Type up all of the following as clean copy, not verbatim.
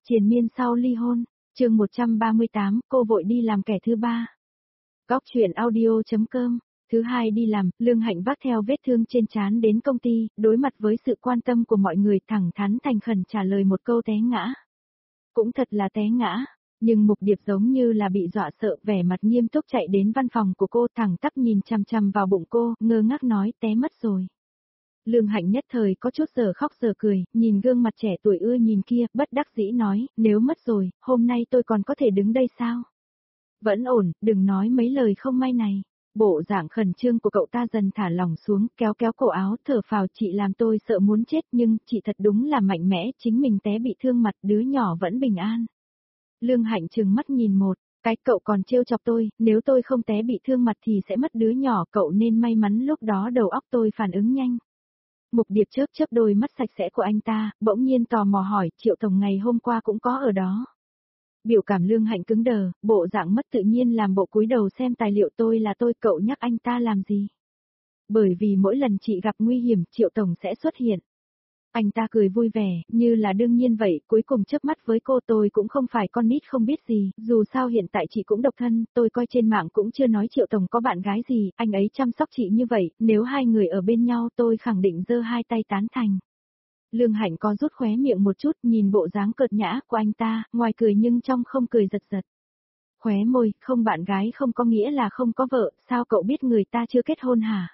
Triền miên sau ly hôn, chương 138, cô vội đi làm kẻ thứ ba. Góc truyện audio.com. Thứ hai đi làm, Lương Hạnh vác theo vết thương trên trán đến công ty, đối mặt với sự quan tâm của mọi người thẳng thắn thành khẩn trả lời một câu té ngã. Cũng thật là té ngã, nhưng Mục Điệp giống như là bị dọa sợ, vẻ mặt nghiêm túc chạy đến văn phòng của cô, thẳng tắp nhìn chằm chằm vào bụng cô, ngơ ngác nói té mất rồi. Lương Hạnh nhất thời có chút giờ khóc giờ cười, nhìn gương mặt trẻ tuổi ưa nhìn kia, bất đắc dĩ nói, nếu mất rồi, hôm nay tôi còn có thể đứng đây sao? Vẫn ổn, đừng nói mấy lời không may này. Bộ dạng khẩn trương của cậu ta dần thả lỏng xuống, kéo kéo cổ áo, thở phào, chị làm tôi sợ muốn chết nhưng chị thật đúng là mạnh mẽ, chính mình té bị thương mặt, đứa nhỏ vẫn bình an. Lương Hạnh trừng mắt nhìn một, cái cậu còn trêu chọc tôi, nếu tôi không té bị thương mặt thì sẽ mất đứa nhỏ, cậu nên may mắn lúc đó đầu óc tôi phản ứng nhanh. Mục Điệp chớp chớp đôi mắt sạch sẽ của anh ta, bỗng nhiên tò mò hỏi, Triệu Tổng ngày hôm qua cũng có ở đó. Biểu cảm Lương Hạnh cứng đờ, bộ dạng mất tự nhiên làm bộ cúi đầu xem tài liệu. Tôi là tôi, cậu nhắc anh ta làm gì? Bởi vì mỗi lần chị gặp nguy hiểm, Triệu Tổng sẽ xuất hiện. Anh ta cười vui vẻ, như là đương nhiên vậy, cuối cùng chớp mắt với cô. Tôi cũng không phải con nít không biết gì, dù sao hiện tại chị cũng độc thân, tôi coi trên mạng cũng chưa nói Triệu Tổng có bạn gái gì, anh ấy chăm sóc chị như vậy, nếu hai người ở bên nhau tôi khẳng định giơ hai tay tán thành. Lương Hạnh có rút khóe miệng một chút, nhìn bộ dáng cợt nhã của anh ta, ngoài cười nhưng trong không cười giật giật. Khóe môi, không bạn gái không có nghĩa là không có vợ, sao cậu biết người ta chưa kết hôn hả?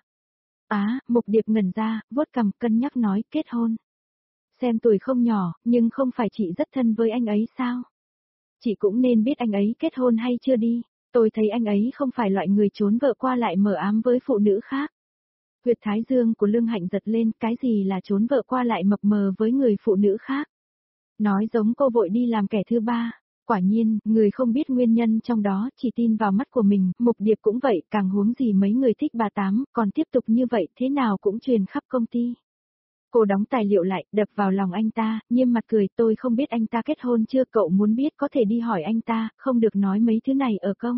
Mục Điệp ngẩn ra, vuốt cằm cân nhắc nói, kết hôn. Xem tuổi không nhỏ, nhưng không phải chị rất thân với anh ấy sao? Chị cũng nên biết anh ấy kết hôn hay chưa đi, tôi thấy anh ấy không phải loại người trốn vợ qua lại mờ ám với phụ nữ khác. Huyệt thái dương của Lương Hạnh giật lên, cái gì là trốn vợ qua lại mập mờ với người phụ nữ khác? Nói giống cô vội đi làm kẻ thứ ba. Quả nhiên, người không biết nguyên nhân trong đó, chỉ tin vào mắt của mình, Mục Điệp cũng vậy, càng huống gì mấy người thích bà Tám, còn tiếp tục như vậy, thế nào cũng truyền khắp công ty. Cô đóng tài liệu lại, đập vào lòng anh ta, nghiêm mặt cười, tôi không biết anh ta kết hôn chưa, cậu muốn biết có thể đi hỏi anh ta, không được nói mấy thứ này ở công.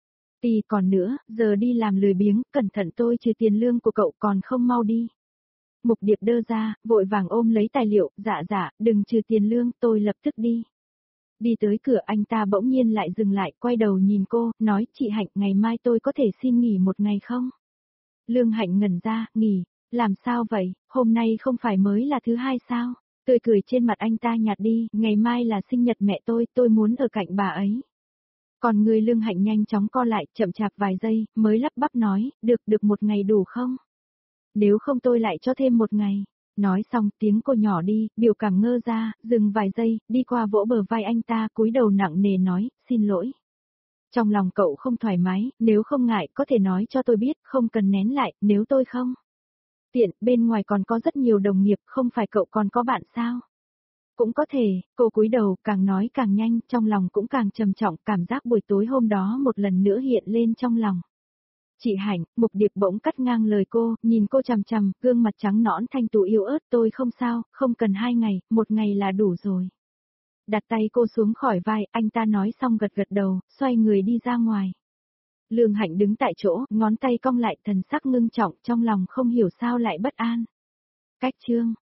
Còn nữa, giờ đi làm lười biếng, cẩn thận tôi trừ tiền lương của cậu, còn không mau đi. Mục Điệp đơ ra, vội vàng ôm lấy tài liệu, dạ, đừng trừ tiền lương, tôi lập tức đi. Đi tới cửa anh ta bỗng nhiên lại dừng lại, quay đầu nhìn cô, nói, chị Hạnh, ngày mai tôi có thể xin nghỉ một ngày không? Lương Hạnh ngẩn ra, nghỉ, làm sao vậy, hôm nay không phải mới là thứ hai sao? Tươi cười trên mặt anh ta nhạt đi, ngày mai là sinh nhật mẹ tôi muốn ở cạnh bà ấy. Còn người Lương Hạnh nhanh chóng co lại, chậm chạp vài giây, mới lắp bắp nói, được một ngày đủ không? Nếu không tôi lại cho thêm một ngày. Nói xong tiếng cô nhỏ đi, biểu cảm ngơ ra, dừng vài giây, đi qua vỗ bờ vai anh ta, cúi đầu nặng nề nói, xin lỗi. Trong lòng cậu không thoải mái, nếu không ngại có thể nói cho tôi biết, không cần nén lại, nếu tôi không. Tiện, bên ngoài còn có rất nhiều đồng nghiệp, không phải cậu còn có bạn sao? Cũng có thể, cô cúi đầu, càng nói càng nhanh, trong lòng cũng càng trầm trọng, cảm giác buổi tối hôm đó một lần nữa hiện lên trong lòng. Chị Hạnh, Mục Điệp bỗng cắt ngang lời cô, nhìn cô chằm chằm, gương mặt trắng nõn thanh tú yếu ớt, tôi không sao, không cần 2 ngày, 1 ngày là đủ rồi. Đặt tay cô xuống khỏi vai, anh ta nói xong gật gật đầu, xoay người đi ra ngoài. Lương Hạnh đứng tại chỗ, ngón tay cong lại, thần sắc ngưng trọng, trong lòng không hiểu sao lại bất an. Cách chương.